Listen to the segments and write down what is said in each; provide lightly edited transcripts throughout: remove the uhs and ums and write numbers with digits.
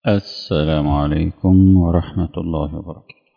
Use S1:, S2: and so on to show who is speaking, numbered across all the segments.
S1: السلام عليكم ورحمة الله وبركاته.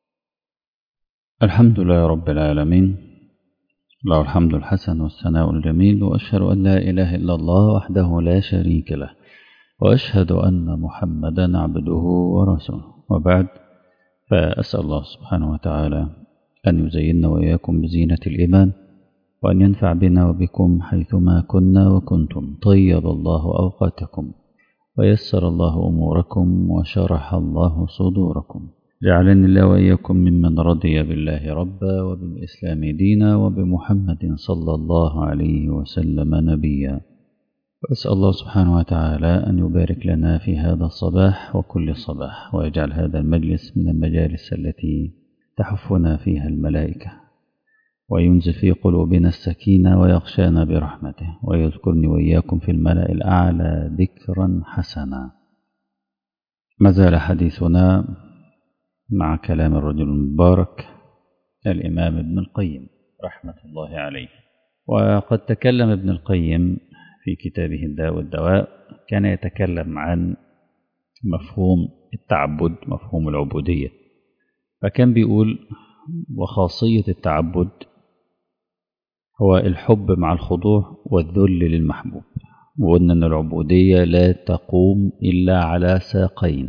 S1: الحمد لله رب العالمين، له الحمد الحسن والثناء الجميل، وأشهد أن لا إله إلا الله وحده لا شريك له، وأشهد أن محمدا عبده ورسوله، وبعد، فأسأل الله سبحانه وتعالى أن يزيننا وإياكم بزينة الإيمان، وأن ينفع بنا وبكم حيثما كنا وكنتم. طيب الله أوقاتكم ويسر الله أموركم وشرح الله صدوركم. جعلني الله وإياكم ممن رضي بالله ربا وبالإسلام دينا وبمحمد صلى الله عليه وسلم نبيا. وأسأل الله سبحانه وتعالى أن يبارك لنا في هذا الصباح وكل صباح، ويجعل هذا المجلس من المجالس التي تحفنا فيها الملائكة، وينزل في قلوبنا السكينة ويغشانا برحمته، ويذكرني وإياكم في الملأ الأعلى ذكرا حسنا. ما زال حديثنا مع كلام الرجل المبارك الإمام ابن القيم رحمة الله عليه. وقد تكلم ابن القيم في كتابه الداء والدواء، كان يتكلم عن مفهوم التعبد، مفهوم العبودية، فكان بيقول: وخاصية التعبد هو الحب مع الخضوع والذل للمحبوب. وقلنا أن العبودية لا تقوم إلا على ساقين.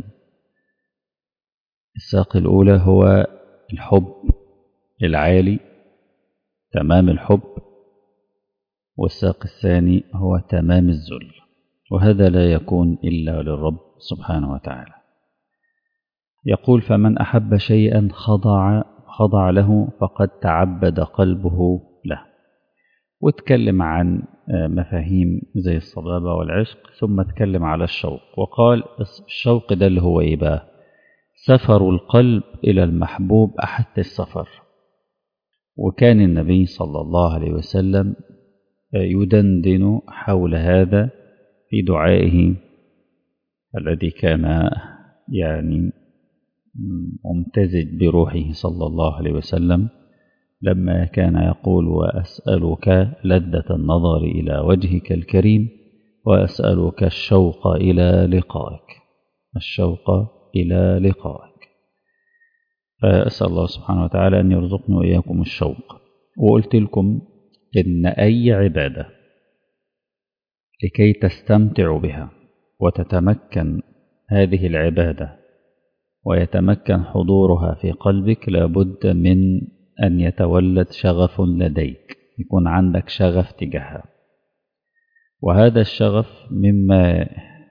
S1: الساق الأولى هو الحب العالي، تمام الحب، والساق الثاني هو تمام الذل، وهذا لا يكون إلا للرب سبحانه وتعالى. يقول: فمن أحب شيئا خضع له فقد تعبد قلبه له. واتكلم عن مفاهيم زي الصبابة والعشق، ثم اتكلم على الشوق، وقال الشوق ده اللي هو إيه بقى؟ سفر القلب إلى المحبوب أحد السفر. وكان النبي صلى الله عليه وسلم يدندن حول هذا في دعائه الذي كان ممتزج بروحه صلى الله عليه وسلم، لما كان يقول: وأسألك لذة النظر إلى وجهك الكريم، وأسألك الشوق إلى لقائك، الشوق إلى لقائك. فأسأل الله سبحانه وتعالى أن يرزقنا وإياكم الشوق. وقلت لكم إن أي عبادة لكي تستمتع بها وتتمكن هذه العبادة ويتمكن حضورها في قلبك، لابد من أن يتولد شغف لديك، يكون عندك شغف تجاهها. وهذا الشغف مما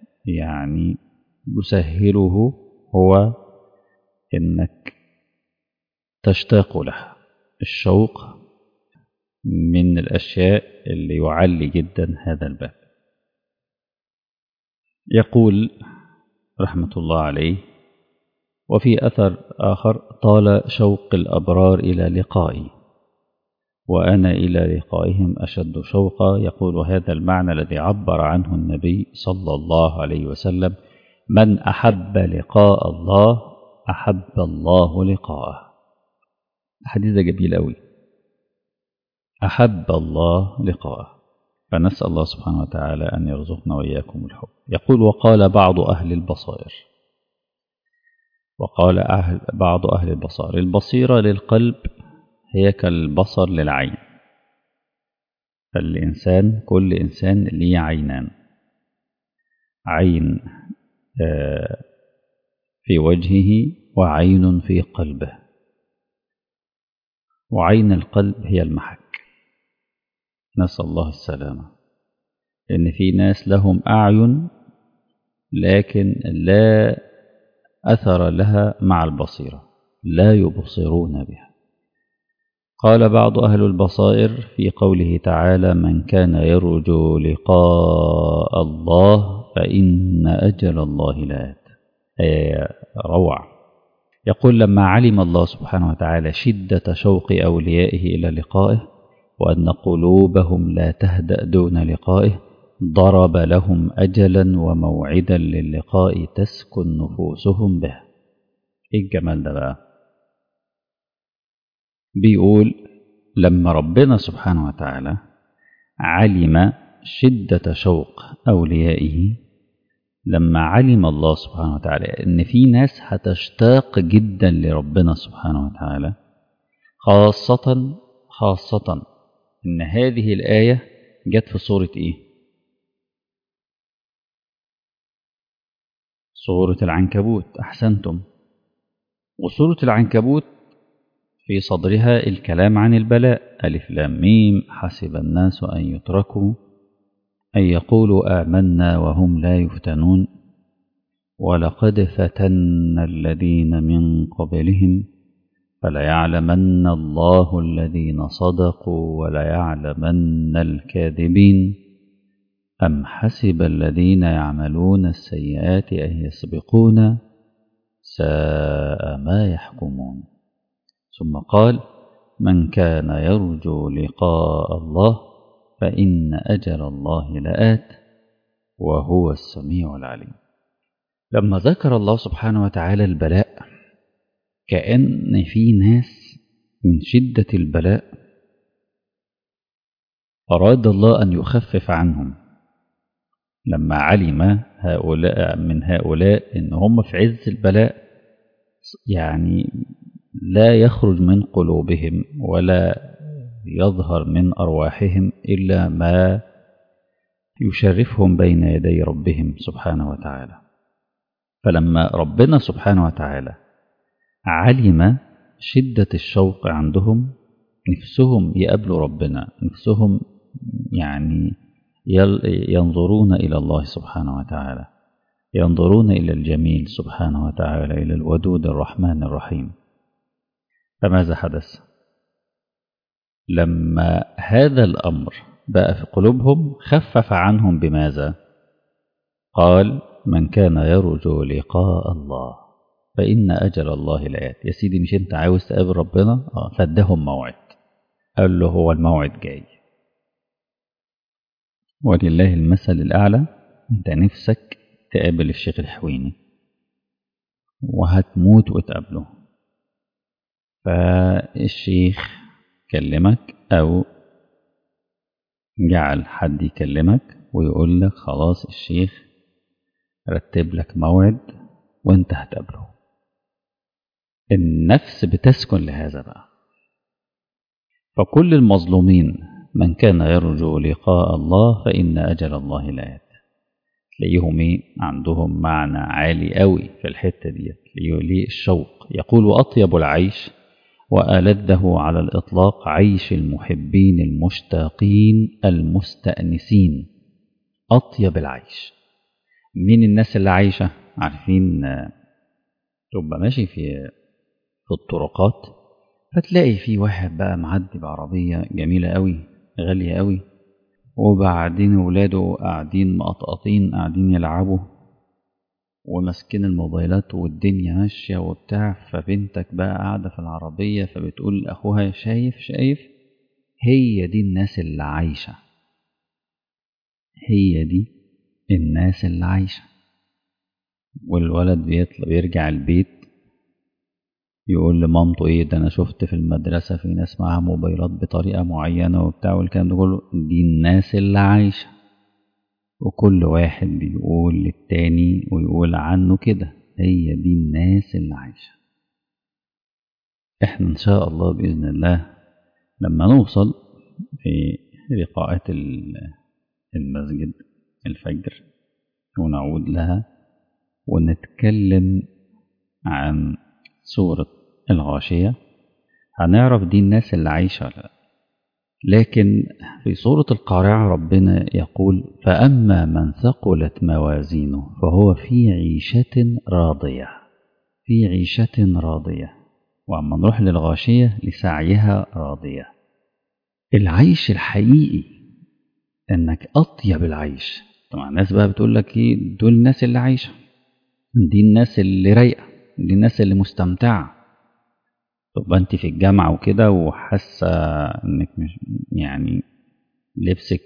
S1: يسهله هو إنك تشتاق لها. الشوق من الأشياء اللي يعلي جدا هذا الباب. يقول رحمة الله عليه: وفي أثر آخر: طال شوق الأبرار إلى لقائي، وأنا إلى لقائهم أشد شوقا. يقول: هذا المعنى الذي عبر عنه النبي صلى الله عليه وسلم: من أحب لقاء الله أحب الله لقاءه. الحديث ده جميل أوي، أحب الله لقاءه. فنسأل الله سبحانه وتعالى أن يرزقنا وإياكم الحب. يقول: وقال بعض أهل البصائر، بعض أهل البصائر: البصيرة للقلب هي كالبصر للعين. فالإنسان، كل إنسان ليه عينان: عين في وجهه، وعين في قلبه. وعين القلب هي المحك، نسأل الله السلامة. لأن في ناس لهم أعين لكن لا أثر لها مع البصيرة، لا يبصرون بها. قال بعض أهل البصائر في قوله تعالى: من كان يرجو لقاء الله فإن أجل الله لآت. روعة. يقول: لما علم الله سبحانه وتعالى شدة شوق أوليائه إلى لقائه، وأن قلوبهم لا تهدأ دون لقائه، ضرب لهم أجلا وموعدا للقاء تسكن نفوسهم به. إيه الجمال ده بقى؟ بيقول: لما ربنا سبحانه وتعالى علم شدة شوق أوليائه لما علم الله سبحانه وتعالى إن في ناس هتشتاق جدا لربنا سبحانه وتعالى، خاصة إن هذه الآية جت في سورة إيه؟ سورة العنكبوت. أحسنتم. وسورة العنكبوت في صدرها الكلام عن البلاء، ألف لام ميم، حسب الناس أن يتركوا أن يقولوا آمنا وهم لا يفتنون ولقد فتنا الذين من قبلهم فليعلمن الله الذين صدقوا وليعلمن الكاذبين أم حسب الذين يعملون السيئات أن يسبقون ساء ما يحكمون. ثم قال من كان يرجو لقاء الله فإن أجل الله لآت وهو السميع العليم. لما ذكر الله سبحانه وتعالى البلاء كأن في ناس من شدة البلاء أراد الله أن يخفف عنهم، لما علم هؤلاء إن هم في عز البلاء يعني لا يخرج من قلوبهم ولا يظهر من أرواحهم إلا ما يشرفهم بين يدي ربهم سبحانه وتعالى. فلما ربنا سبحانه وتعالى علم شدة الشوق عندهم، نفسهم يقابلوا ربنا، نفسهم يعني ينظرون إلى الله سبحانه وتعالى، ينظرون إلى الجميل سبحانه وتعالى، إلى الودود الرحمن الرحيم. فماذا حدث؟ لما هذا الأمر بقى في قلوبهم خفف عنهم بماذا؟ قال من كان يرجو لقاء الله فإن أجل الله لآت. يا سيدي مش أنت عاوز تقابل ربنا؟ فادهم موعد، قال له هو الموعد جاي. ولله المثل الأعلى، أنت نفسك تقابل الشيخ الحويني وهتموت وتقابله، فالشيخ كلمك أو جعل حد يكلمك ويقول لك خلاص الشيخ رتب لك موعد وانت هتقابله. النفس بتسكن لهذا بقى. فكل المظلومين من كان يرجو لقاء الله فإن أجل الله لآت، تلاقيهم عندهم معنى عالي قوي في الحتة دي، ليه الشوق. يقول أطيب العيش وألذه على الإطلاق عيش المحبين المشتاقين المستأنسين. أطيب العيش. مين الناس اللي عايشة؟ عارفين تبقى ماشي في الطرقات فتلاقي في واحد بقى معدي بعربية جميلة قوي غالية قوي، وبعدين ولاده قاعدين مقطقطين قاعدين يلعبوا وماسكين الموبايلات والدنيا ماشية وبتاع، فبنتك بقى قاعدة في العربية فبتقول لأخوها شايف هي دي الناس اللي عايشة، هي دي الناس اللي عايشة. والولد بيرجع البيت يقول لمامته ايه ده، انا شفت في المدرسة في ناس معاها موبايلات بطريقة معينة وبتاع والكلام ده كله. دي الناس اللي عايشة، وكل واحد بيقول للتاني ويقول عنه كده، هي دي الناس اللي عايشة. احنا ان شاء الله بإذن الله لما نوصل في لقاءات المسجد الفجر ونعود لها ونتكلم عن سورة الغاشية هنعرف دي الناس اللي عايشة ولا لا. لكن في سورة القارعة ربنا يقول فأما من ثقلت موازينه فهو في عيشة راضية، في عيشة راضية. وأما نروح للغاشية لسعيها راضية. العيش الحقيقي انك اطيب العيش. طبعا الناس بقى بتقول لك ايه دول الناس اللي عايشة، دي الناس اللي رايقة، دي الناس اللي مستمتعة. طب انت في الجامعة وكده وحاسة انك مش يعني لبسك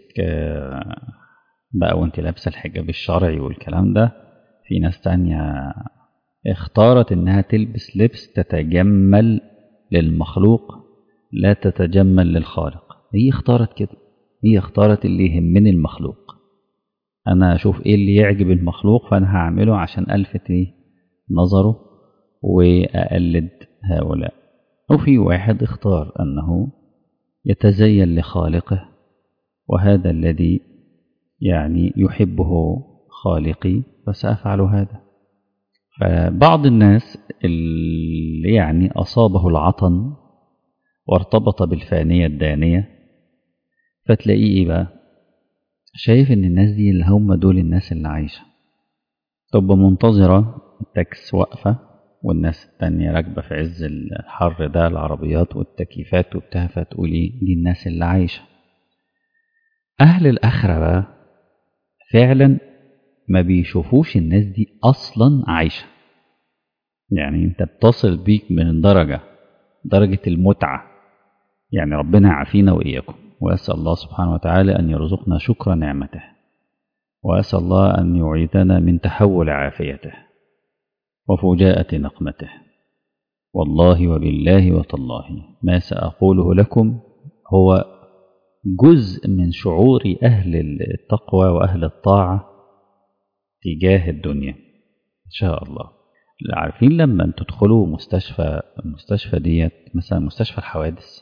S1: بقى وانت لابسة الحجاب الشرعي والكلام ده، في ناس تانية اختارت انها تلبس لبس تتجمل للمخلوق لا تتجمل للخالق. هي اختارت كده، هي اختارت اللي يهمني المخلوق. أنا أشوف إيه اللي يعجب المخلوق فأنا هعمله عشان ألفت نظره وأقلد هؤلاء. وفي واحد اختار أنه يتزين لخالقه، وهذا الذي يعني يحبه خالقي فسأفعل هذا. فبعض الناس اللي يعني أصابه العطن وارتبط بالفانية الدانية، فتلاقيه إيه بقى؟ شايف إن الناس دي اللي هم دول الناس اللي عايشة، تبقى منتظرة التاكس واقفة والناس التانية راكبة في عز الحر ده، العربيات والتكييفات وبتاع، فتقولي دي الناس اللي عايشة. أهل الآخرة بقى فعلا ما بيشوفوش الناس دي أصلا عايشة. يعني أنت بتصل بيك من درجة المتعة. يعني ربنا يعافينا وإياكم، وأسأل الله سبحانه وتعالى أن يرزقنا شكر نعمته، وأسأل الله أن يعيذنا من تحول عافيته وفجاءة نقمته. والله وبالله وتالله ما سأقوله لكم هو جزء من شعور أهل التقوى وأهل الطاعة تجاه الدنيا إن شاء الله. عارفين لما تدخلوا المستشفى ديت مثلا مستشفى الحوادث،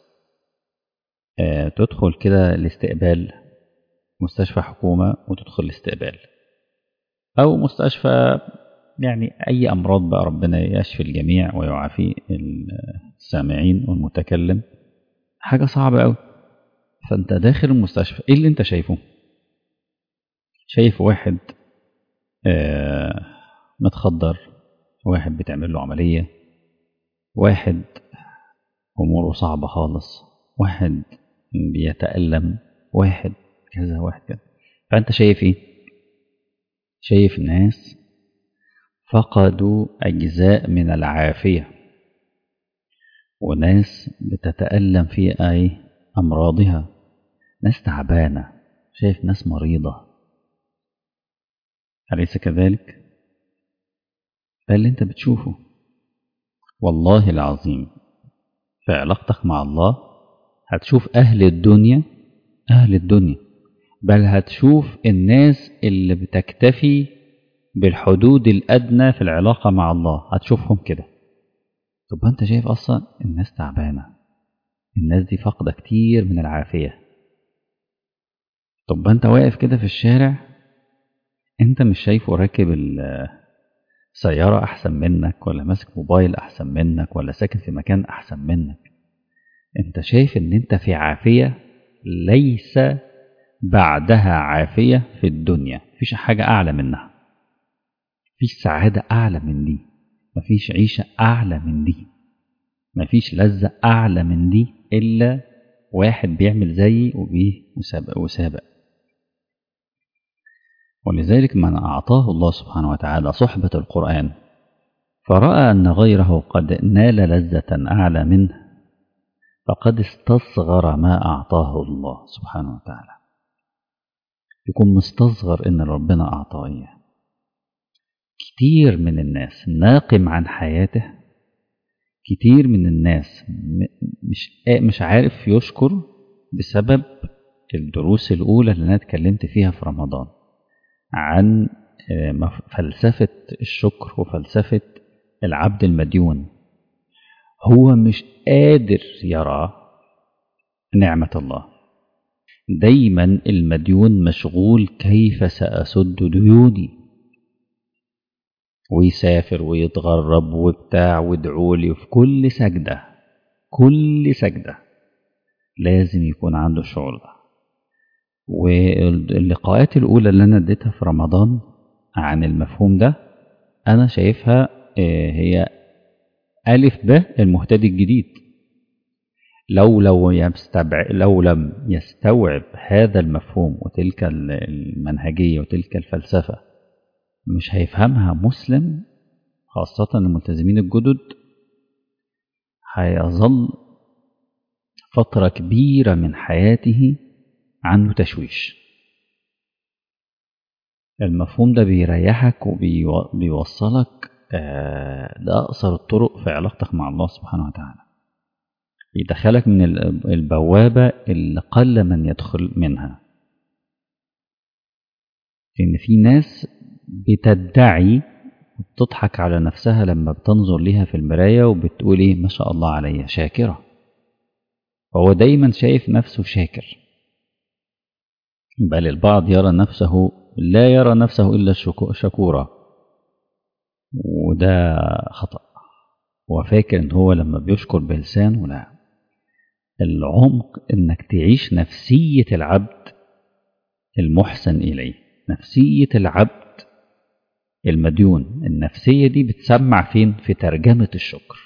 S1: تدخل كده الاستقبال، مستشفى حكومة وتدخل الاستقبال، أو مستشفى يعني أي أمراض بقى، ربنا يشفي الجميع ويعافي السامعين والمتكلم، حاجة صعبة أوي. فأنت داخل المستشفى إيه اللي أنت شايفه؟ شايف واحد متخدر، واحد بتعمل له عملية، واحد أموره صعبة خالص، واحد بيتألم، واحد كذا واحد كذا. فأنت شايف إيه؟ شايف ناس فقدوا أجزاء من العافية، وناس بتتألم في أي أمراضها، ناس تعبانة، شايف ناس مريضة، أليس كذلك؟ ده اللي أنت بتشوفه. والله العظيم في علاقتك مع الله هتشوف أهل الدنيا، بل هتشوف الناس اللي بتكتفي بالحدود الأدنى في العلاقة مع الله، هتشوفهم كده. طب أنت شايف أصلا الناس تعبانة، الناس دي فاقدة كتير من العافية. طب أنت واقف كده في الشارع، أنت مش شايفه راكب السيارة أحسن منك، ولا ماسك موبايل أحسن منك، ولا ساكن في مكان أحسن منك. أنت شايف إن أنت في عافية ليس بعدها عافية في الدنيا، مفيش حاجة أعلى منها، مفيش سعادة أعلى من دي، مفيش عيشة أعلى من دي، مفيش لذة أعلى من دي إلا واحد بيعمل زيي وسابق. ولذلك من أعطاه الله سبحانه وتعالى صحبة القرآن فرأى أن غيره قد نال لذة أعلى منه، فقد استصغر ما أعطاه الله سبحانه وتعالى، يكون مستصغر إن ربنا أعطاه إياه. كتير من الناس ناقم عن حياته، كتير من الناس مش عارف يشكر بسبب الدروس الأولى اللي أنا اتكلمت فيها في رمضان عن فلسفة الشكر وفلسفة العبد المديون. هو مش قادر يرى نعمة الله، دايما المديون مشغول كيف سأسد ديوني، ويسافر ويتغرب وبتاع، وادعولي في كل سجدة لازم يكون عنده الشعور ده. واللقاءات الأولى اللي أنا اديتها في رمضان عن المفهوم ده أنا شايفها هي ألف ب المهتدي الجديد. لو لم يستوعب هذا المفهوم وتلك المنهجية وتلك الفلسفة مش هيفهمها مسلم، خاصة الملتزمين الجدد، هيظل فترة كبيرة من حياته عنده تشويش. المفهوم ده بيريحك وبيوصلك لأقصر الطرق في علاقتك مع الله سبحانه وتعالى، يدخلك من البوابة اللي قل من يدخل منها. لأن في ناس بتدعي وبتضحك على نفسها لما بتنظر ليها في المراية وبتقول إيه ما شاء الله عليها شاكرة، فهو دايما شايف نفسه شاكر، بل البعض يرى نفسه لا يرى نفسه إلا شكورا، وده خطأ. هو فاكر إن هو لما بيشكر بلسانه، لا، العمق إنك تعيش نفسية العبد المحسن إليه، نفسية العبد المديون. النفسية دي بتسمع فين؟ في ترجمة الشكر.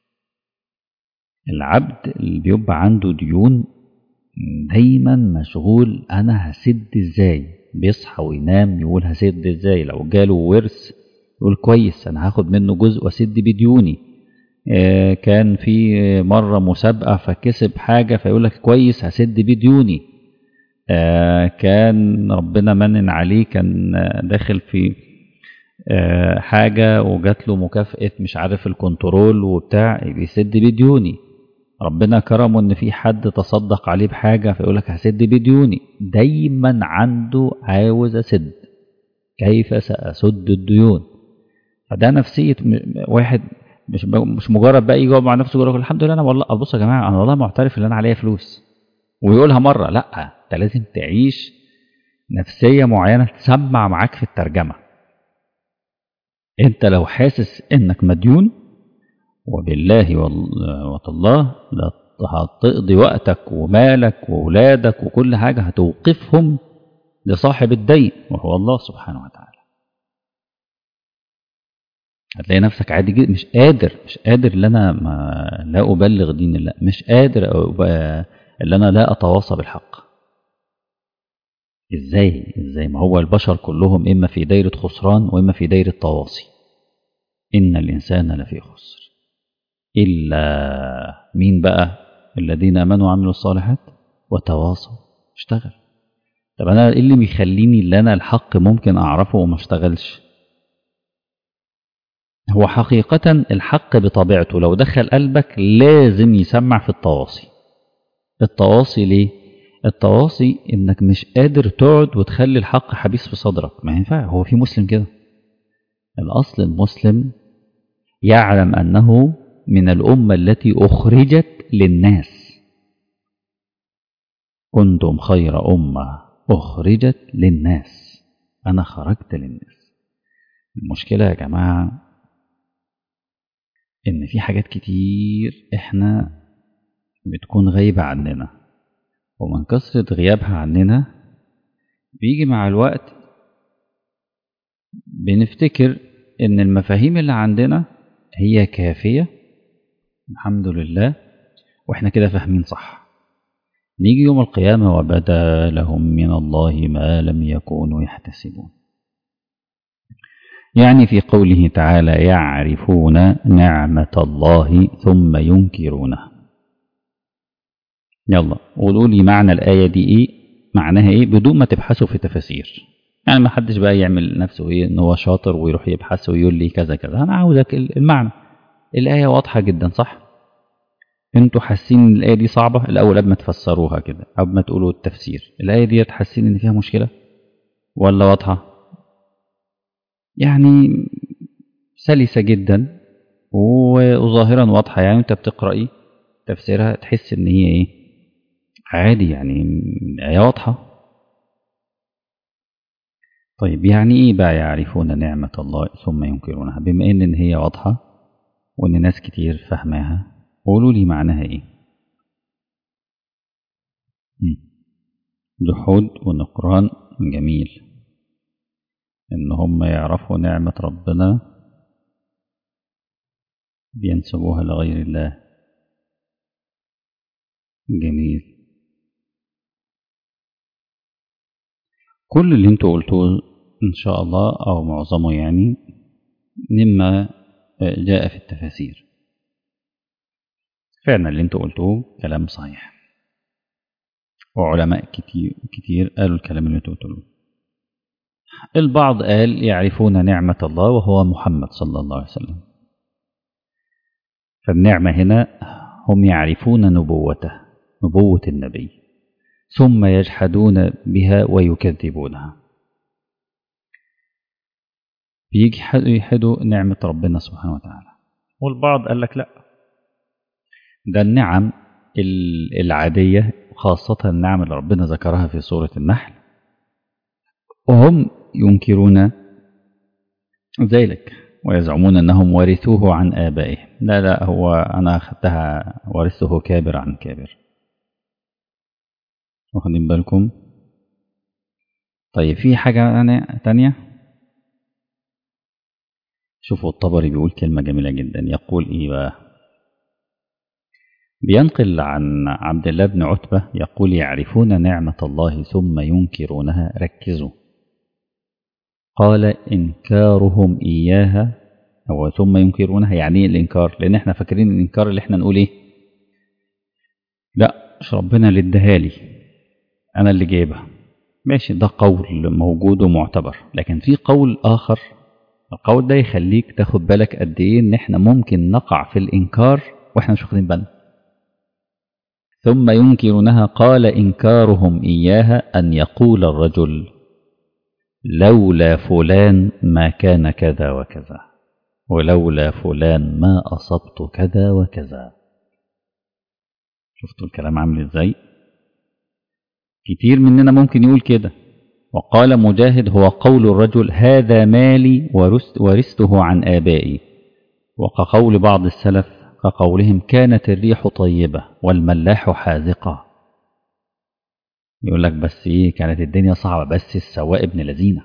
S1: العبد اللي بيبقى عنده ديون دايما مشغول أنا هسد إزاي، بيصحى وينام يقول هسد إزاي، لو جاله ورث يقول كويس أنا هاخد منه جزء وأسد بديوني، كان في مرة مسابقة فكسب حاجة فيقول لك كويس هسد بديوني، كان ربنا منن عليه كان داخل في حاجة وجات له مكافأة مش عارف الكنترول وبتاع بيسد بديوني، ربنا كرمه ان في حد تصدق عليه بحاجة فيقول لك هسد بديوني، دايما عنده عاوز اسد، كيف سأسد الديون. فده نفسية واحد مش مجرد بقى يجاوب مع نفسه يقول الحمد لله انا والله بص يا جماعة انا والله معترف ان انا عليا فلوس ويقولها مرة، لا انت لازم تعيش نفسية معينة تسمع معاك في الترجمة. انت لو حاسس انك مديون وبالله وتالله هتقضي وقتك ومالك وولادك وكل حاجة هتوقفهم لصاحب الدين وهو الله سبحانه وتعالى. هتلاقي نفسك عادي جدا مش قادر اللي انا لا ابلغ دين الله، مش قادر اللي انا لا اتواصى بالحق. ازاي ما هو البشر كلهم اما في دايرة خسران واما في دايرة تواصي. ان الانسان لفي خسر إلا مين بقى؟ الذين آمنوا وعملوا الصالحات وتواصوا. اشتغل. طب أنا إيه اللي بيخليني اللي أنا الحق ممكن أعرفه وما اشتغلش؟ هو حقيقة الحق بطبيعته لو دخل قلبك لازم يسمع في التواصي. التواصي ليه؟ التواصي إنك مش قادر تقعد وتخلي الحق حبيس في صدرك، ما ينفع. هو في مسلم كده؟ الأصل المسلم يعلم أنه من الأمة التي أخرجت للناس، كنتم خير أمة أخرجت للناس، أنا خرجت للناس. المشكلة يا جماعة إن في حاجات كتير إحنا بتكون غايبة عننا، ومن كثرة غيابها عننا بيجي مع الوقت بنفتكر إن المفاهيم اللي عندنا هي كافية الحمد لله وإحنا كده فاهمين صح. نيجي يوم القيامة وبدا لهم من الله ما لم يكونوا يحتسبون. يعني في قوله تعالى يعرفون نعمة الله ثم ينكرونها. يلا قولوا لي معنى الآية دي إيه، معناها إيه بدون ما تبحثوا في تفاسير. يعني ما حدش بقى يعمل نفسه إيه إن هو شاطر ويروح يبحث ويقول لي كذا كذا، أنا عاوزك المعنى. الآية واضحة جدا صح؟ انتوا حاسين ان الآية دي صعبة الأول قبل ما تفسروها كده، قبل ما تقولوا التفسير، الآية دي حاسين ان فيها مشكلة ولا واضحة؟ يعني سلسة جدا وظاهرا واضحة، يعني انت بتقرأي تفسيرها تحس ان هي ايه عادي، يعني الآية واضحة. طيب يعني ايه بقى يعرفون نعمة الله ثم ينكرونها؟ بما ان هي واضحة وان ناس كتير فهماها قولوا لي معناها ايه. جحود ونكران جميل، ان هم يعرفوا نعمة ربنا بينسبوها لغير الله، جميل. كل اللي انتوا قلتوه ان شاء الله او معظمه يعني مما جاء في التفاسير، فعلا اللي انتوا قلتوه كلام صحيح، وعلماء كتير قالوا الكلام اللي انتوا قلتوه. البعض قال يعرفون نعمة الله وهو محمد صلى الله عليه وسلم، فالنعمة هنا هم يعرفون نبوته، نبوة النبي، ثم يجحدون بها ويكذبونها. بيجي يحدوا نعمة ربنا سبحانه وتعالى. والبعض قال لك لا، ده النعم العادية، خاصة النعم اللي ربنا ذكرها في سورة النحل، وهم ينكرون ذلك ويزعمون أنهم ورثوه عن آبائهم. لا لا، هو أنا أخذتها ورثه كابر عن كابر. واخدين بالكم؟ طيب في حاجة تانية، شوفوا الطبري بيقول كلمة جميلة جدا. يقول إيه بقى؟ بينقل عن عبد الله بن عتبة يقول: يعرفون نعمة الله ثم ينكرونها. ركزوا، قال إنكارهم إياها، أو ثم ينكرونها. يعني إيه الإنكار؟ لأن إحنا فاكرين الإنكار اللي إحنا نقول إيه؟ لا، مش ربنا اللي اداهالي، أنا اللي جايبها. ماشي، ده قول موجود ومعتبر. لكن في قول آخر، القول ده يخليك تاخد بالك قد إيه إن إحنا ممكن نقع في الإنكار وإحنا مش واخدين بالنا. ثم ينكرونها، قال إنكارهم إياها أن يقول الرجل: لولا فلان ما كان كذا وكذا، ولولا فلان ما أصبت كذا وكذا. شفتوا الكلام عامل إزاي؟ كتير مننا ممكن يقول كده. وقال مجاهد: هو قول الرجل: هذا مالي ورثته عن آبائي. وكقول بعض السلف كقولهم: كانت الريح طيبة والملاح حاذقة. يقول لك بس إيه، كانت الدنيا صعبة بس السواق ابن لذينة.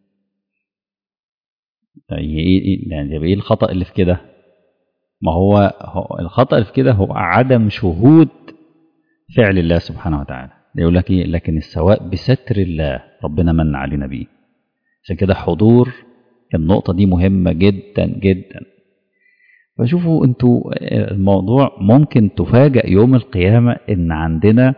S1: يعني إيه الخطأ اللي في كده؟ ما هو الخطأ اللي في كده هو عدم شهود فعل الله سبحانه وتعالى. يقول لك إيه؟ لكن السواء بستر الله، ربنا من علينا بيه. عشان كده حضور النقطة دي مهمة جدا جدا. فشوفوا انتوا الموضوع ممكن تفاجأ يوم القيامة ان عندنا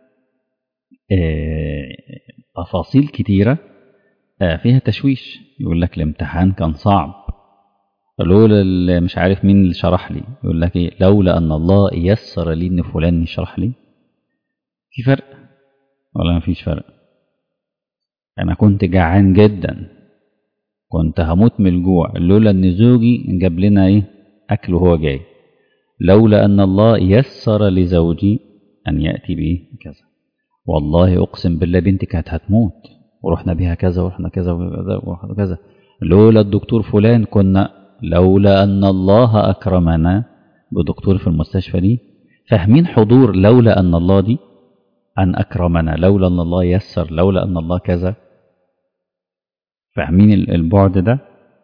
S1: تفاصيل كتيرة فيها تشويش. يقول لك الامتحان كان صعب، لولا مش عارف مين اللي شرح لي. يقول لك ايه؟ لولا ان الله يسر لي ان فلان يشرح لي. في فرق ولا ما فيش فرق؟ انا كنت جعان جدا، كنت هموت من الجوع، لولا ان زوجي جاب لنا ايه اكل وهو جاي. لولا ان الله يسر لزوجي ان ياتي به كذا، والله اقسم بالله بنتي كانت هتموت ورحنا بيها كذا ورحنا كذا ورحنا كذا. لولا الدكتور فلان كنا، لولا ان الله اكرمنا بدكتور في المستشفى دي. فاهمين حضور لولا ان الله دي؟ ان اكرمنا، لولا ان الله يسر، لولا ان الله كذا. فاهمين البعد ده؟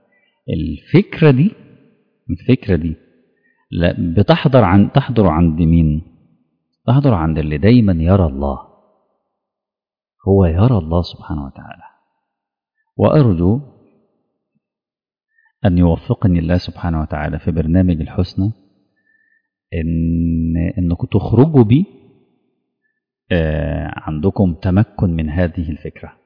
S1: الفكرة دي لا تحضر عند مين؟ تحضر عند اللي دايما يرى الله. هو يرى الله سبحانه وتعالى. وأرجو أن يوفقني الله سبحانه وتعالى في برنامج الحسنى إنكم تخرجوا بي عندكم تمكن من هذه الفكرة،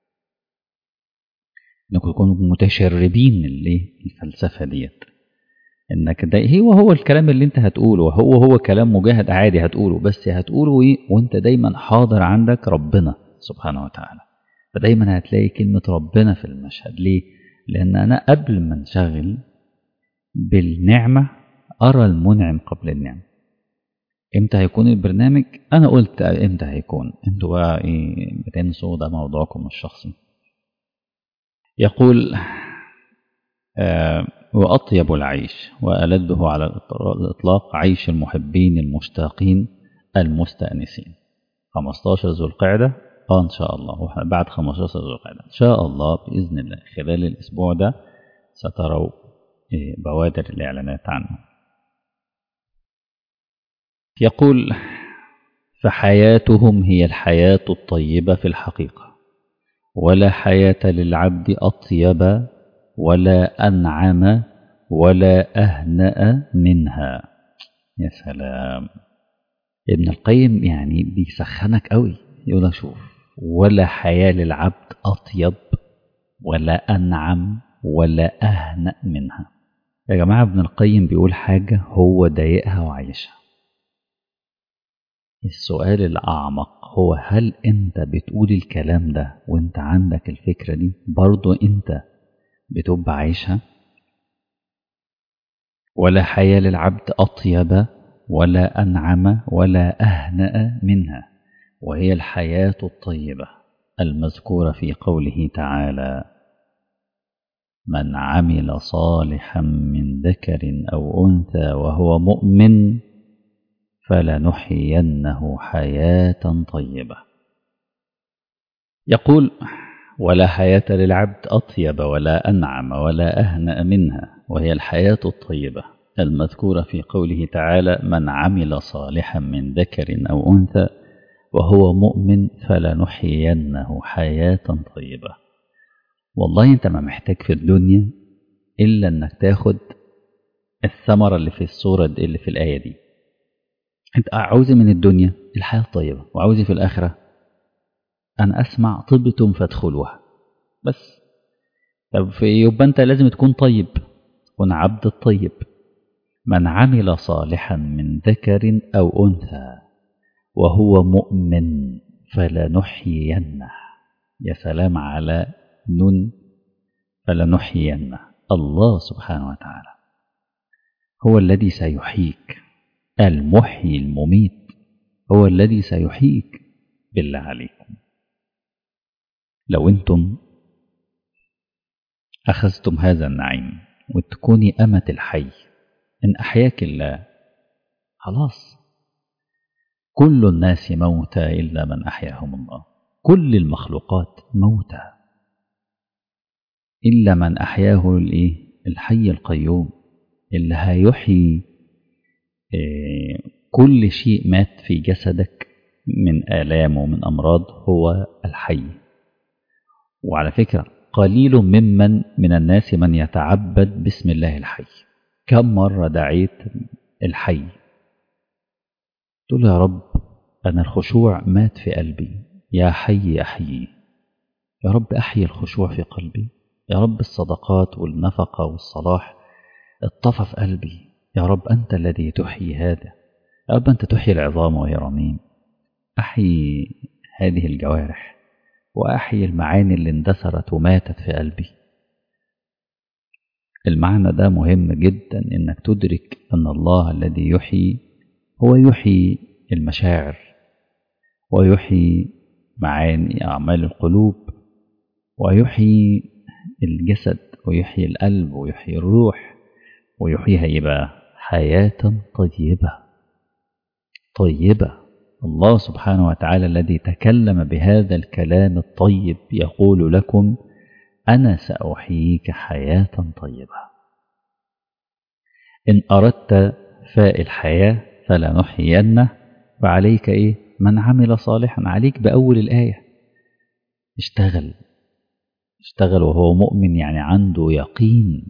S1: إنكم تكونوا متشربين الفلسفة ديت. إنك ده هو الكلام اللي أنت هتقوله، هو كلام مجاهد عادي هتقوله، بس هتقوله إيه وأنت دايما حاضر عندك ربنا سبحانه وتعالى. فدايما هتلاقي كلمة ربنا في المشهد. ليه؟ لأن أنا قبل ما انشغل بالنعمة أرى المنعم قبل النعمة. إمتى هيكون البرنامج؟ أنا قلت إمتى هيكون، أنتوا بقى إيه بتنسوا، ده موضوعكم الشخصي. يقول وأطيب العيش وألذه على الإطلاق عيش المحبين المشتاقين المستأنسين. 15 ذو القعدة إن شاء الله، بعد 15 ذو القعدة إن شاء الله بإذن الله خلال الأسبوع ده ستروا بوادر الإعلانات عنه. يقول فحياتهم هي الحياة الطيبة في الحقيقة، ولا حياة للعبد أطيب ولا أنعم ولا أهنأ منها. يا سلام، ابن القيم يعني بيسخنك قوي. يقول لك شوف، ولا حياة للعبد أطيب ولا أنعم ولا أهنأ منها. يا جماعة ابن القيم بيقول حاجة هو ضايقها وعايشها. السؤال الأعمق هو هل أنت بتقول الكلام ده وأنت عندك الفكرة دي؟ برضو أنت بتبقى عايشها، ولا حياة للعبد أطيب ولا أنعم ولا أهنأ منها، وهي الحياة الطيبة المذكورة في قوله تعالى: من عمل صالحا من ذكر أو أنثى وهو مؤمن فلنحيينه حياة طيبة. يقول: ولا حياة للعبد أطيب ولا أنعم ولا أهنأ منها، وهي الحياة الطيبة المذكورة في قوله تعالى: من عمل صالحا من ذكر أو أنثى وهو مؤمن فلنحيينه حياة طيبة. والله أنت ما محتاج في الدنيا إلا أنك تاخد الثمرة اللي في الصورة دي، اللي في الآية دي. أنت عاوز من الدنيا الحياة الطيبة، وعاوز في الآخرة أن أسمع طبتم فادخلوها بس. طب يبقى أنت لازم تكون طيب، تكون عبد الطيب. من عمل صالحا من ذكر أو أنثى وهو مؤمن فلنحيينه. يا سلام على نون فلنحيينه. الله سبحانه وتعالى هو الذي سيحييك، المحيي المميت هو الذي سيحييك. بالله عليكم لو أنتم أخذتم هذا النعيم وتكوني أمة الحي، إن أحياك الله خلاص. كل الناس موتى إلا من أحياهم الله، كل المخلوقات موتى إلا من أحياه الحي القيوم، اللي هيحيي كل شيء مات في جسدك من آلام ومن أمراض هو الحي. وعلى فكرة قليل من الناس من يتعبد باسم الله الحي. كم مرة دعيت الحي تقول يا رب أنا الخشوع مات في قلبي، يا حي أحيي، يا رب أحيي الخشوع في قلبي، يا رب الصدقات والنفقة والصلاح اطفى في قلبي، يا رب أنت الذي تحيي هذا، يا رب أنت تحيي العظام وهي رميم. أحيي هذه الجوارح وأحيي المعاني اللي اندثرت وماتت في قلبي. المعنى ده مهم جدا، إنك تدرك أن الله الذي يحيي هو يحيي المشاعر ويحيي معاني أعمال القلوب ويحيي الجسد ويحيي القلب ويحيي الروح، ويحييها يبقى حياة طيبة طيبة. الله سبحانه وتعالى الذي تكلم بهذا الكلام الطيب يقول لكم: أنا سأحييك حياة طيبة. إن أردت فاء الحياة فلنحيينه، فعليك من عمل صالحا. عليك بأول الآية، اشتغل وهو مؤمن، يعني عنده يقين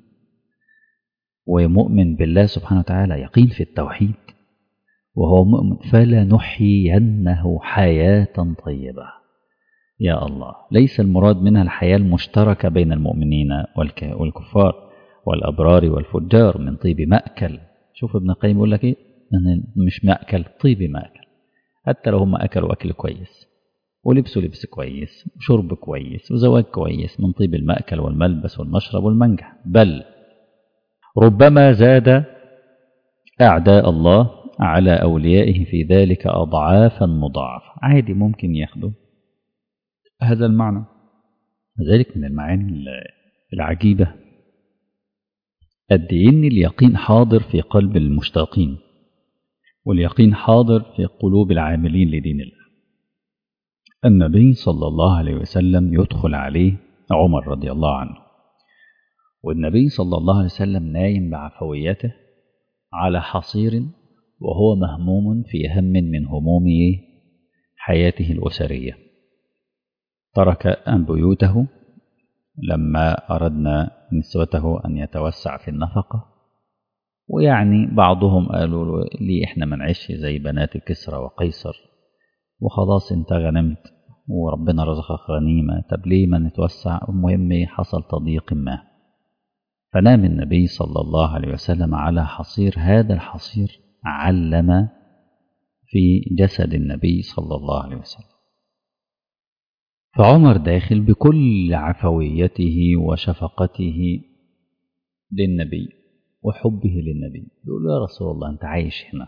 S1: ومؤمن بالله سبحانه وتعالى، يقين في التوحيد وهو مؤمن. فلنحيينه حياة طيبة. يا الله، ليس المراد منها الحياة المشتركة بين المؤمنين والكفار والأبرار والفجار من طيب مأكل. شوف ابن القيم يقول لك مش مأكل، طيب مأكل. حتى لو هم أكلوا أكل كويس ولبسوا لبس كويس وشرب كويس وزواج كويس، من طيب المأكل والملبس والمشرب والمنجح. بل ربما زاد أعداء الله على أوليائه في ذلك أضعافا مضاعفة. عادي ممكن ياخدوا هذا المعنى. ذلك من المعاني العجيبة قد إن اليقين حاضر في قلب المشتاقين، واليقين حاضر في قلوب العاملين لدين الله. النبي صلى الله عليه وسلم يدخل عليه عمر رضي الله عنه، والنبي صلى الله عليه وسلم نايم بعفويته على حصير وهو مهموم في هم من هموم حياته الأسرية. ترك أن بيوته لما أردنا نسوته أن يتوسع في النفقة، ويعني بعضهم قالوا له ليه إحنا ما نعيش زي بنات كسرى وقيصر، وخلاص انت غنمت وربنا رزقك غنيمة، طب ليه ما نتوسع؟ المهم حصل تضييق ما، فنام النبي صلى الله عليه وسلم على حصير. هذا الحصير علم في جسد النبي صلى الله عليه وسلم. فعمر داخل بكل عفويته وشفقته للنبي وحبه للنبي، يقول له: يا رسول الله أنت عايش هنا،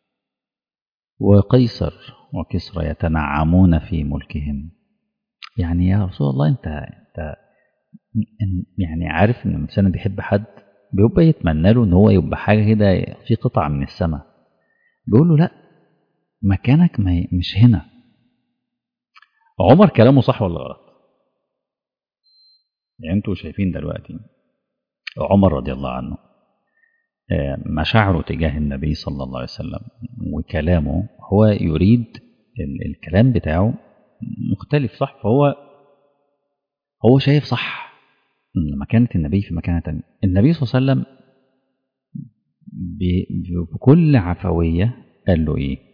S1: وقيصر وكسرى يتنعمون في ملكهم، يعني يا رسول الله أنت يعني عارف إن الإنسان بيحب حد بيبقى يتمنى له إن هو يبقى حاجة كده في قطعة من السماء. بيقول له: لأ، مكانك مش هنا. عمر كلامه صح ولا غلط؟ يعني انتوا شايفين دلوقتي عمر رضي الله عنه مشاعره تجاه النبي صلى الله عليه وسلم وكلامه، هو يريد الكلام بتاعه مختلف، صح؟ فهو شايف صح ان مكانة النبي في مكانة تانية. النبي صلى الله عليه وسلم بكل عفوية قال له ايه؟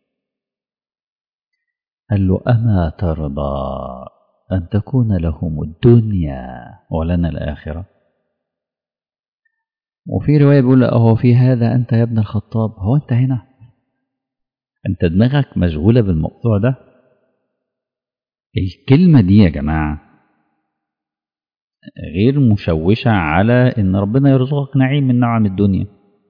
S1: قال له: أما ترضى أن تكون لهم الدنيا ولنا الآخرة؟ وفي رواية بيقول: أهو في هذا أنت يا ابن الخطاب، هو أنت هنا؟ أنت دماغك مشغولة بالموضوع ده؟ الكلمة دي يا جماعة غير مشوشة على إن ربنا يرزقك نعيم من نعم الدنيا،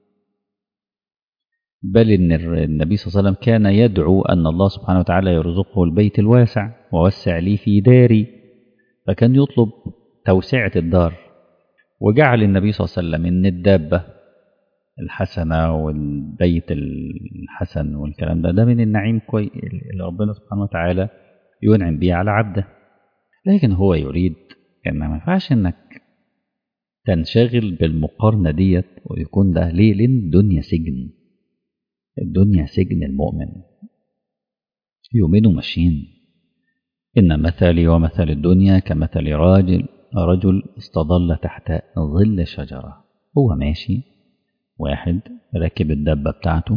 S1: بل إن النبي صلى الله عليه وسلم كان يدعو أن الله سبحانه وتعالى يرزقه البيت الواسع، ووسع لي في داري، فكان يطلب توسعة الدار. وجعل النبي صلى الله عليه وسلم إن الدابة الحسنة والبيت الحسن والكلام ده من النعيم اللي ربنا سبحانه وتعالى ينعم به على عبده. لكن هو يريد إن ما ينفعش إنك تنشغل بالمقارنة ديت ويكون ده ليه؟ لأن الدنيا سجن، الدنيا سجن المؤمن، يومين ماشيين. إن مثلي ومثل الدنيا كمثل رجل استظل تحت ظل شجرة. هو ماشي، واحد راكب الدابة بتاعته،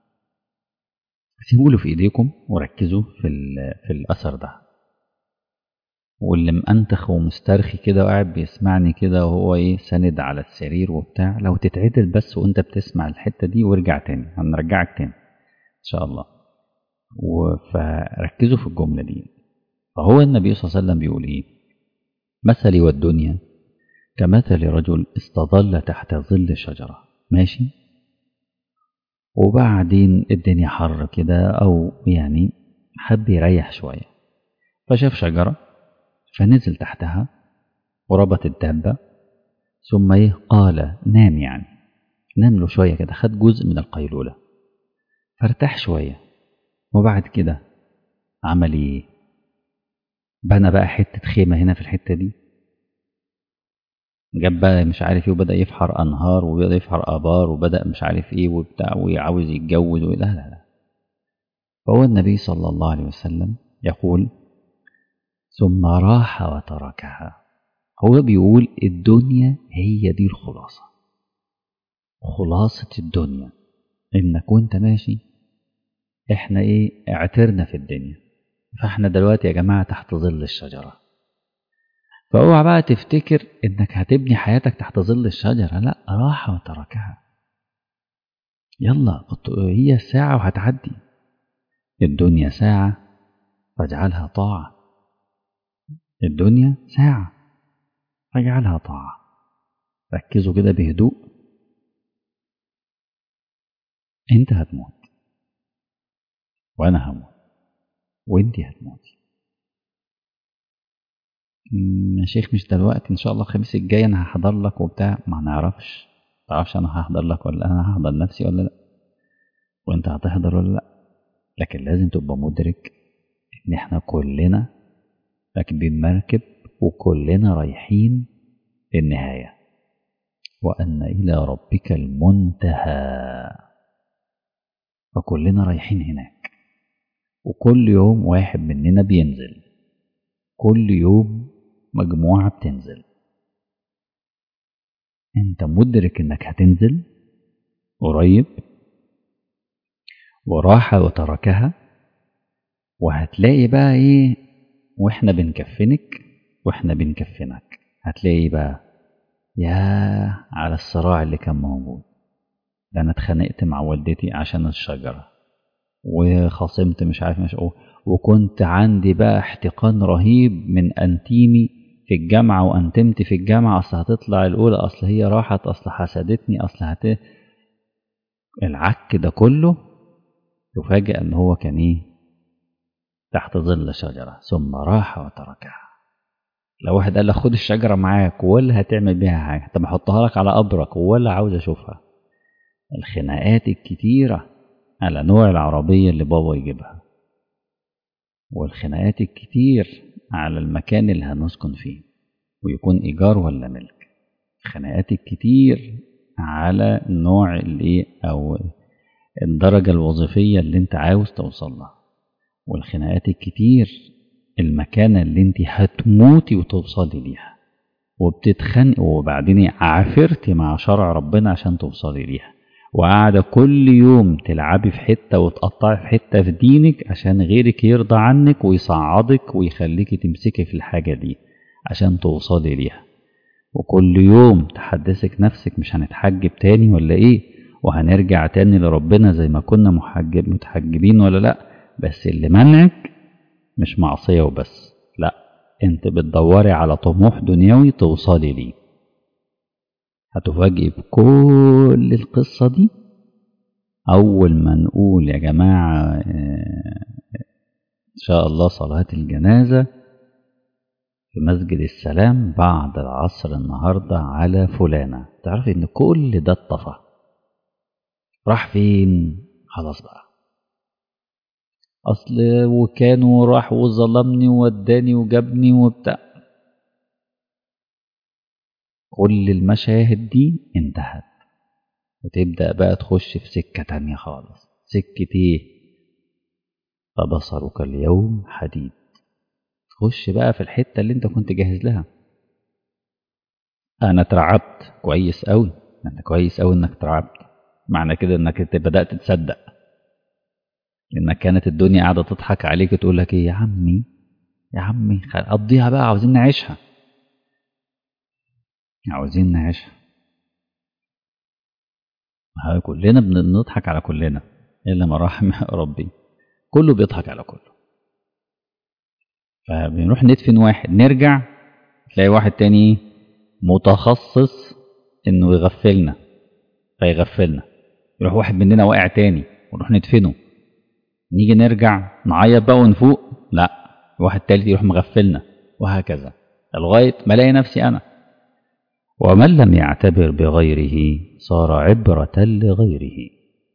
S1: سيبوا له في ايديكم وركزوا في الأثر ده. واللي مأنتخ ومسترخي كده وقاعد بيسمعني كده وهو ايه ساند على السرير وبتاع، لو تتعدل بس وانت بتسمع الحتة دي وارجع تاني، هنرجعك تاني ان شاء الله. فركزوا في الجملة دي. فهو النبي صلى الله عليه وسلم بيقول ايه؟ مثلي والدنيا كمثل رجل استظل تحت ظل شجرة، ماشي، وبعدين الدنيا حر كده أو يعني حب يريح شوية، فشاف شجرة فنزل تحتها وربط الدابة، ثم ايه قال نام، يعني نام له شوية كده، خد جزء من القيلولة فارتاح شوية. وبعد كده عمل ايه؟ بنى بقى حتة خيمة هنا في الحتة دي، جاب بقى مش عارف ايه، وبدأ يفحر أنهار وبدأ يفحر آبار وبدأ مش عارف ايه وبتاع وعاوز يتجوز لا لا لا. فهو النبي صلى الله عليه وسلم يقول: ثم راح وتركها. هو بيقول الدنيا هي دي الخلاصة، خلاصة الدنيا انك وانت ماشي، احنا ايه اعترنا في الدنيا، فاحنا دلوقتي يا جماعة تحت ظل الشجرة. فاوعى بقى تفتكر انك هتبني حياتك تحت ظل الشجرة، لا، راح وتركها. يلا هي ساعة وهتعدي، الدنيا ساعة فاجعلها طاعة، الدنيا ساعة فاجعلها طاعة. ركزوا كده بهدوء، انت هتموت وانا هموت وانت هتموتي. يا شيخ مش دلوقتي، ان شاء الله الخميس الجاي انا هحضر لك وبتاع، ما نعرفش، تعرفش انا هحضر لك ولا انا هحضر نفسي ولا لا، وانت هتحضر ولا لا. لكن لازم تبقى مدرك ان احنا كلنا راكبين مركب وكلنا رايحين للنهاية، وأن إلى ربك المنتهى، فكلنا رايحين هناك. وكل يوم واحد مننا بينزل، كل يوم مجموعة بتنزل. انت مدرك انك هتنزل قريب، وراح وتركها. وهتلاقي بقى ايه واحنا بنكفنك واحنا بنكفنك، هتلاقي بقى يا على الصراع اللي كان موجود ده، انا اتخانقت مع والدتي عشان الشجرة، وخاصمت مش عارف مش وكنت عندي بقى احتقان رهيب من أنتيمي في الجامعة، وأنتمتي في الجامعة، أصل هتطلع الأولى، أصل هي راحت، أصل حسدتني، أصل العك ده كله. يفاجأ أن هو كان إيه؟ تحت ظل شجرة ثم راح وتركها. لو واحد قال لك خد الشجرة معاك ولا هتعمل بيها حاجة، طب احطها لك على قبرك ولا عاوز أشوفها. الخناقات الكتيرة على نوع العربية اللي بابا يجيبها، والخناقات الكتير على المكان اللي هنسكن فيه ويكون إيجار ولا ملك، الخناقات الكتير على نوع الإيه أو الدرجة الوظيفية اللي انت عاوز توصل لها، والخناقات الكتير المكانة اللي انت هتموتي وتوصلي ليها، وبتتخنق وبعدين عافرتي مع شرع ربنا عشان توصلي ليها، وقاعدة كل يوم تلعبي في حتة وتقطعي في حتة في دينك عشان غيرك يرضى عنك ويصعدك ويخليكي تمسكي في الحاجة دي عشان توصلي ليها، وكل يوم تحدثك نفسك مش هنتحجب تاني ولا ايه، وهنرجع تاني لربنا زي ما كنا متحجبين ولا لا. بس اللي منعك مش معصية وبس، لا، انت بتدوري على طموح دنيوي توصلي ليه. هتفاجئي بكل القصة دي أول ما نقول يا جماعة إن شاء الله صلاة الجنازة في مسجد السلام بعد العصر النهاردة على فلانة، تعرفي إن كل ده اتطفى. راح فين؟ خلاص بقى، أصل وكان وراح وظلمني ووداني وجابني وبتاع، كل المشاهد دي انتهت، وتبدأ بقى تخش في سكة تانية خالص. سكة ايه؟ فبصرك اليوم حديد. تخش بقى في الحتة اللي انت كنت جاهز لها. انا اترعبت كويس قوي، انت كويس قوي انك اترعبت، معنى كده انك انت بدأت تصدق، لانك كانت الدنيا قاعدة تضحك عليك وتقول لك ايه يا عمي يا عمي قضيها بقى، عاوزين نعيشها، عاوزين نعيشها. كلنا بنضحك على كلنا الا ما رحم ربي، كله بيضحك على كله. فبنروح ندفن واحد، نرجع تلاقي واحد تاني متخصص انه يغفلنا، فيغفلنا، يروح واحد مننا واقع تاني ونروح ندفنه، نيجي نرجع نعيط بقى ونفوق، لا، واحد تالت يروح مغفلنا، وهكذا لغاية ما الاقي نفسي أنا. ومن لم يعتبر بغيره صار عبرة لغيره.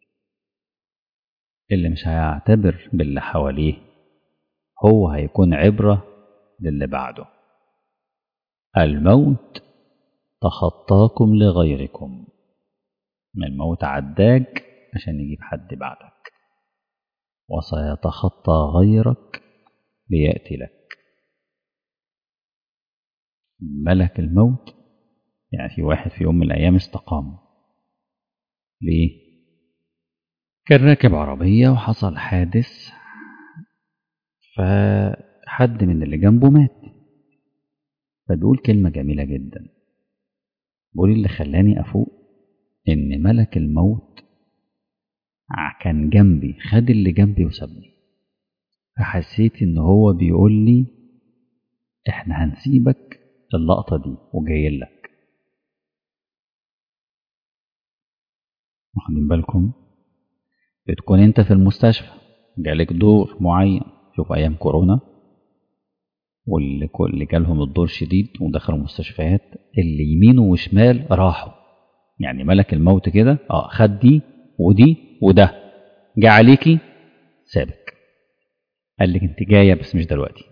S1: اللي مش هيعتبر باللي حواليه هو هيكون عبرة للي بعده. الموت تخطاكم لغيركم، من الموت عداك عشان يجيب حد بعدك، وسيتخطى غيرك ليأتي لك. ملك الموت يعني في واحد في يوم من الأيام استقام. ليه؟ كان راكب عربية وحصل حادث، فحد من اللي جنبه مات، فبيقول كلمة جميلة جدا، بيقول اللي خلاني أفوق إن ملك الموت كان جنبي، خد اللي جنبي وسابني، فحسيت إن هو بيقول لي إحنا هنسيبك اللقطة دي وجايين لك. واخدين بالكم؟ بتكون انت في المستشفى جالك دور معين، شوف ايام كورونا واللي جالهم الدور شديد ودخلوا مستشفيات، اللي يمينه وشمال راحوا، يعني ملك الموت كده خد دي ودي وده، جه عليكي سابك، قال لك انت جايه بس مش دلوقتي.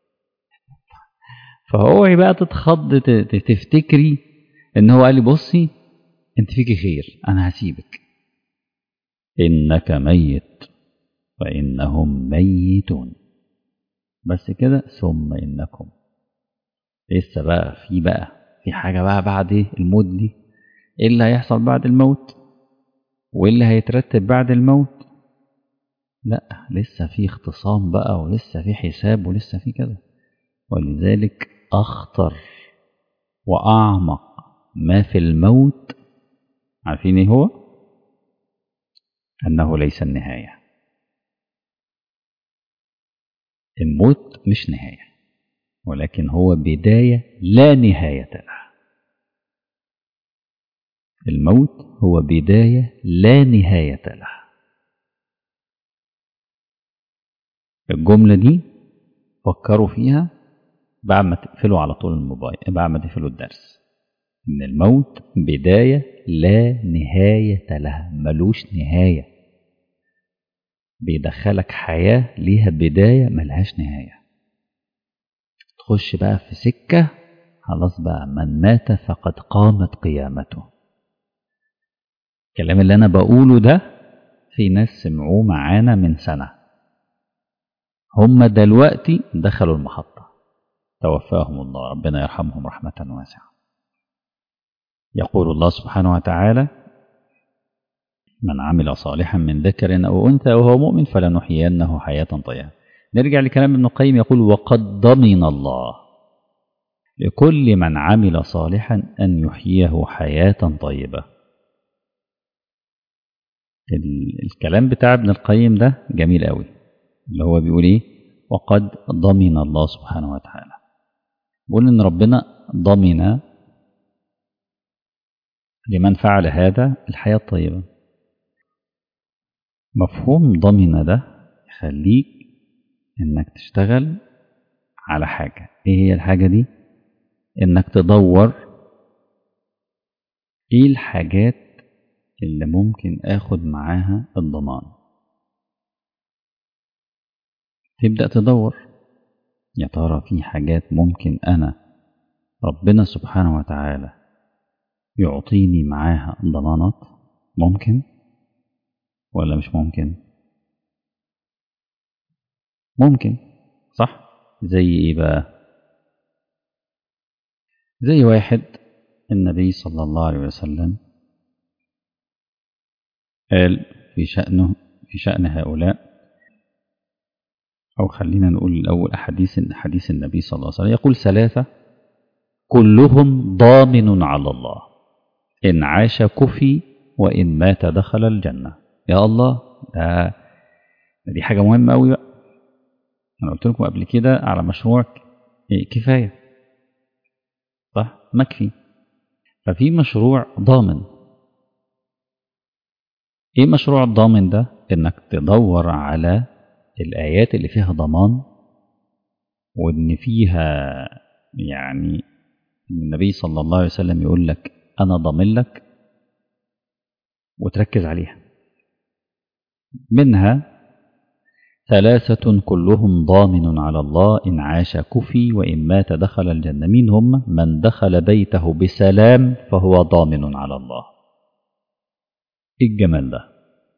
S1: فهو بقى تتخض تفتكري ان هو قال لي بصي انت فيكي خير انا هسيبك، انك ميت فإنهم ميتون، بس كده ثم إنكم. لسه بقى في حاجة بقى بعد الموت دي، إيه اللي هيحصل بعد الموت وإيه اللي هيترتب بعد الموت؟ لا، لسه في اختصام بقى، ولسه في حساب، ولسه في كده. ولذلك أخطر وأعمق ما في الموت عارفين إيه هو؟ أنه ليس النهاية. الموت مش نهاية، ولكن هو بداية لا نهاية لها. الموت هو بداية لا نهاية لها. الجملة دي فكروا فيها بعد ما تقفلوا على طول الموبايل، بعد ما تقفلوا الدرس، إن الموت بداية لا نهاية لها، ملوش نهاية. بيدخلك حياة ليها بداية ملهاش نهاية. تخش بقى في سكة خلاص بقى، من مات فقد قامت قيامته. الكلام اللي أنا بقوله ده في ناس سمعوه معانا من سنة، هم دلوقتي دخلوا المحطة، توفاهم الله، ربنا يرحمهم رحمة واسعة. يقول الله سبحانه وتعالى: من عمل صالحا من ذكر أو أنثى وهو مؤمن فلنحيينه حياة طيبة. نرجع لكلام ابن القيم، يقول: وقد ضمن الله لكل من عمل صالحا أن يحييه حياة طيبة. الكلام بتاع ابن القيم ده جميل قوي، اللي هو بيقول ايه؟ وقد ضمن الله سبحانه وتعالى، بيقول ان ربنا ضمن لمن فعل هذا الحياة الطيبة. مفهوم ضمن ده يخليك انك تشتغل على حاجة. ايه هي الحاجة دي؟ انك تدور ايه الحاجات اللي ممكن اخد معاها الضمان. تبدأ تدور، يا ترى في حاجات ممكن انا ربنا سبحانه وتعالى يعطيني معاها ضمانات، ممكن ولا مش ممكن؟ ممكن، صح؟ زي ايه بقى؟ زي واحد النبي صلى الله عليه وسلم قال في شأن هؤلاء، أو خلينا نقول الأول حديث النبي صلى الله عليه وسلم، يقول: ثلاثة كلهم ضامن على الله، إن عاش كفي وإن مات دخل الجنة. يا الله، دي حاجة مهمة أوي بقى. أنا قلت لكم قبل كده على مشروع كفاية، صح؟ مكفي. ففي مشروع ضامن. إيه مشروع الضامن ده؟ إنك تدور على الآيات اللي فيها ضمان، وإن فيها يعني النبي صلى الله عليه وسلم يقول لك أنا ضامن لك، وتركز عليها. منها ثلاثة كلهم ضامن على الله، إن عاش كفي وإن مات دخل الجنة. مين هم؟ من دخل بيته بسلام فهو ضامن على الله. إيه الجمال ده؟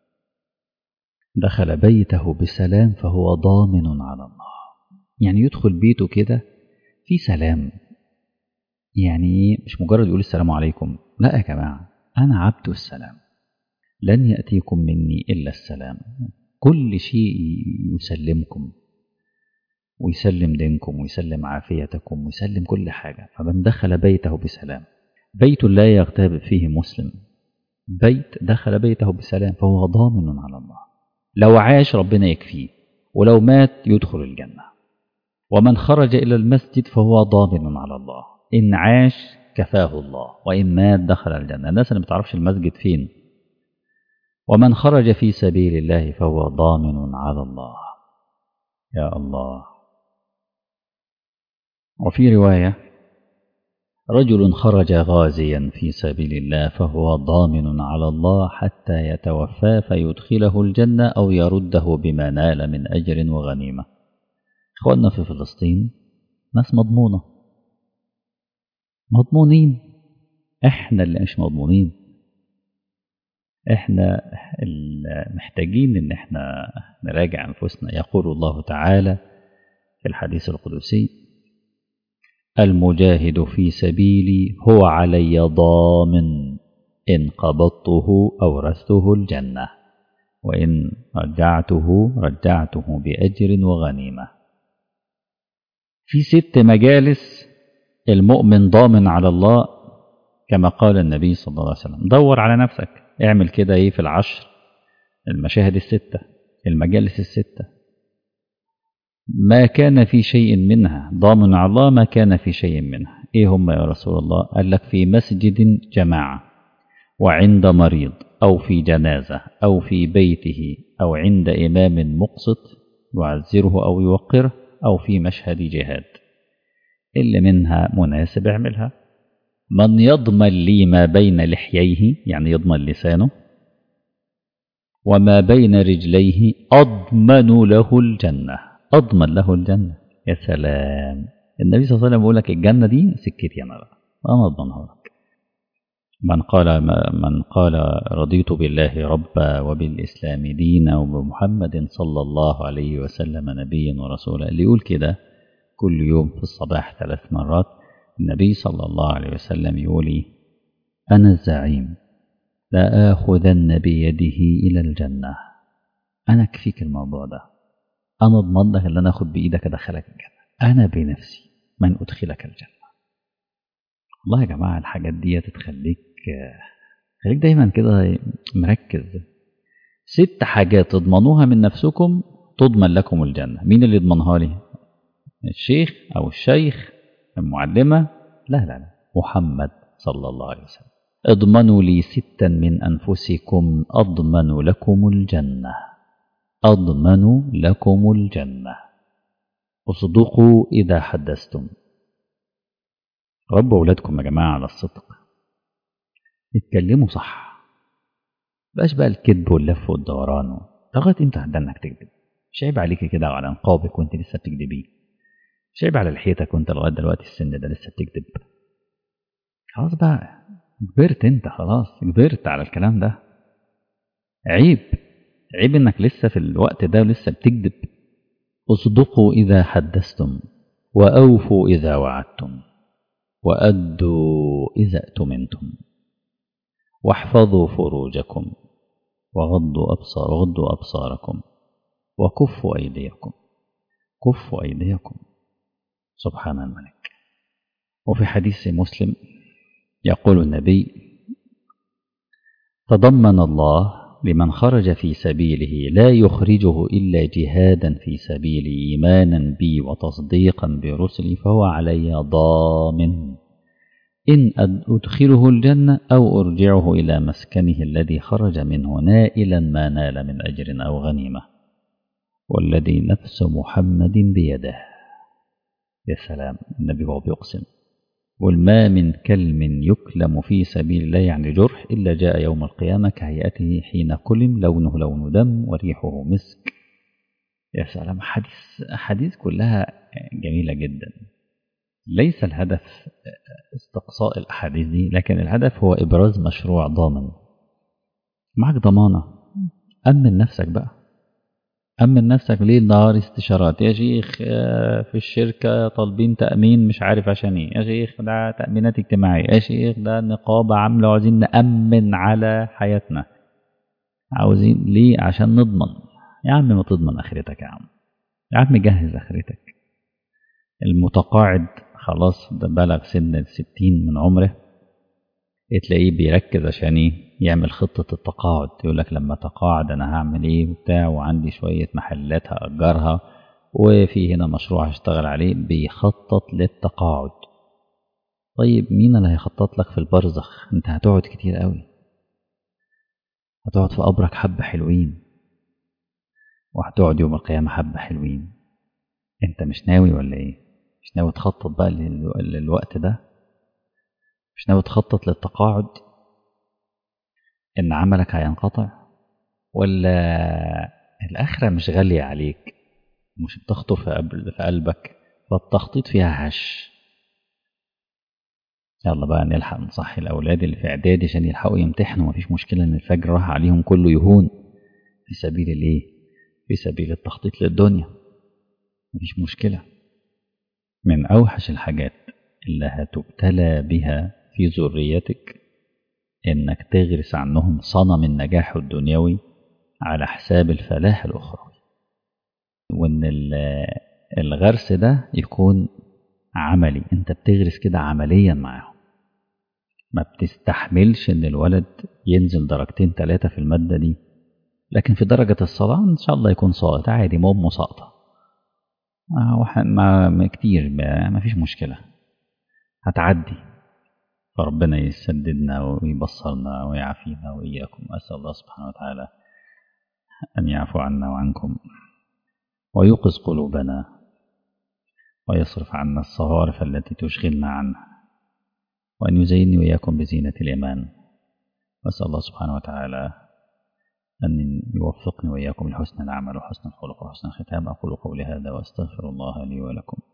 S1: دخل بيته بسلام فهو ضامن على الله، يعني يدخل بيته كده في سلام. يعني مش مجرد يقول السلام عليكم، لا يا جماعة، أنا عبد السلام، لن يأتيكم مني إلا السلام. كل شيء يسلمكم ويسلم دينكم ويسلم عافيتكم ويسلم كل حاجة. فمن دخل بيته بسلام، بيت لا يغتاب فيه مسلم، بيت دخل بيته بسلام فهو ضامن على الله. لو عاش ربنا يكفيه، ولو مات يدخل الجنة. ومن خرج إلى المسجد فهو ضامن على الله، إن عاش كفاه الله وإن مات دخل الجنة. الناس اللي ما بتعرفش المسجد فين. ومن خرج في سبيل الله فهو ضامن على الله. يا الله. وفي رواية: رجل خرج غازيا في سبيل الله فهو ضامن على الله حتى يتوفى فيدخله الجنة أو يرده بما نال من أجر وغنيمة. إخواننا في فلسطين ناس مضمونة، مضمونين. إحنا اللي مش مضمونين. إحنا محتاجين إن إحنا نراجع أنفسنا. يقول الله تعالى في الحديث القدسي: المجاهد في سبيلي هو علي ضامن، إن قبضته أورثته الجنة، وإن رجعته بأجر وغنيمة. في 6 مجالس المؤمن ضامن على الله، كما قال النبي صلى الله عليه وسلم. دور على نفسك، اعمل كده في ال10 المشاهد ال6، المجالس ال6. ما كان في شيء منها، ضامن على الله ما كان في شيء منها. إيه هم يا رسول الله؟ قال لك في مسجد جماعة، وعند مريض، أو في جنازة، أو في بيته، أو عند إمام مقسط يعزره أو يوقره، أو في مشهد جهاد. اللي منها مناسب اعملها. من يضمن لي ما بين لحييه، يعني يضمن لسانه، وما بين رجليه أضمن له الجنة. أضمن له الجنة. يا سلام. النبي صلى الله عليه وسلم يقول لك الجنة دي سكتي أنا بقى، أنا أضمنها لك. من قال رضيت بالله ربا وبالإسلام دينا وبمحمد صلى الله عليه وسلم نبيا ورسولا. اللي يقول كده كل يوم في الصباح 3 مرات، النبي صلى الله عليه وسلم يقول أنا الزعيم لا آخذن بيده إلى الجنة. أنا أكفيك الموضوع ده، أنا أضمن لك اللي أنا أخذ بإيدك أدخلك الجنة، أنا بنفسي من أدخلك الجنة. والله يا جماعة الحاجات دي تخليك دايما كده مركز. 6 حاجات تضمنوها من نفسكم تضمن لكم الجنة. مين اللي يضمنها لي؟ الشيخ أو الشيخ، المعلمة؟ لا، محمد صلى الله عليه وسلم. اضمنوا لي 6 من أنفسكم أضمن لكم الجنة. أضمن لكم الجنة. اصدقوا إذا حدثتم. ربوا أولادكم يا جماعة على الصدق، اتكلموا صح، بقاش بقى الكذب واللف والدوران. لغاية امتى هتدنك تكذب؟ مش عيب عليك كده وعلى نقابك وانت لسه بتكذبي؟ مش عيب على لحيتك وانت لغاية دلوقتي السن ده لسه بتكذب؟ خلاص بقى، كبرت انت، خلاص كبرت على الكلام ده. عيب انك لسه في الوقت ده ولسه بتكذب. اصدقوا إذا حدثتم، وأوفوا إذا وعدتم، وأدوا إذا اؤتمنتم، واحفظوا فروجكم، وغضوا أبصاركم، وكفوا أيديكم. كفوا أيديكم. سبحان الملك. وفي حديث مسلم يقول النبي: تضمن الله لمن خرج في سبيله لا يخرجه إلا جهادا في سبيلي إيمانا بي وتصديقا برسلي فهو علي ضامن إن أدخله الجنة أو أرجعه إلى مسكنه الذي خرج منه نائلا ما نال من أجر أو غنيمة، والذي نفس محمد بيده. يا سلام. النبي هو بيقسم، والما من كلم يكلم في سبيل الله يعني جرح إلا جاء يوم القيامة كهيئته حين كلم، لونه لون دم وريحه مسك. يا سلام. حديث كلها جميلة جدا. ليس الهدف استقصاء الأحاديث دي، لكن الهدف هو إبراز مشروع ضامن. معك ضمانة، أمن نفسك بقى. أمن نفسك ليه؟ النهار استشارات يا شيخ، في الشركة طالبين تأمين مش عارف عشان ايه، يا شيخ ده تأمينات اجتماعية، يا شيخ ده نقابة عاملة وعايزين نأمن على حياتنا. عاوزين ليه؟ عشان نضمن. يا عم ما تضمن آخرتك، يا عم جهز آخرتك. المتقاعد خلاص ده بلغ سن 60 من عمره، تلاقيه بيركز عشان يعمل خطة التقاعد. يقول لك لما تقاعد أنا هعمل إيه وبتاع، وعندي شوية محلات هأجرها، وفي هنا مشروع هشتغل عليه. بيخطط للتقاعد. طيب مين اللي هيخطط لك في البرزخ؟ أنت هتقعد كتير قوي، هتقعد في قبرك حبة حلوين، وهتقعد يوم القيامة حبة حلوين. أنت مش ناوي ولا إيه؟ مش ناوي تخطط بقى للوقت ده؟ مش ناوي تخطط للتقاعد؟ إن عملك هينقطع، ولا الآخرة مش غالية عليك، مش بتخطر في قلبك، فالتخطيط فيها هش. يلا بقى نلحق نصحي الأولاد اللي في إعدادي عشان يلحقوا يمتحنوا. مفيش مشكلة إن الفجر راح عليهم كله يهون في سبيل الإيه؟ في سبيل التخطيط للدنيا. مفيش مشكلة. من أوحش الحاجات اللي هتبتلى بها في ذريتك إنك تغرس عنهم صنم النجاح الدنيوي على حساب الفلاح الأخروي، وإن الغرس ده يكون عملي. أنت بتغرس كده عمليا معاهم. ما بتستحملش إن الولد ينزل 2-3 في المادة دي، لكن في درجة الصلاة إن شاء الله يكون ساقط عادي، ما أمه ساقطة. ما كتير ما فيش مشكلة، هتعدي. فربنا يسددنا ويبصرنا ويعافينا وإياكم. أسأل الله سبحانه وتعالى أن يعفو عنا وعنكم ويوقظ قلوبنا ويصرف عنا الصوارف التي تشغلنا عنه، وأن يزينني وإياكم بزينة الإيمان. وأسأل الله سبحانه وتعالى أن يوفقني وإياكم لحسن العمل وحسن الخلق وحسن الختام. أقول قولي هذا وأستغفر الله لي ولكم.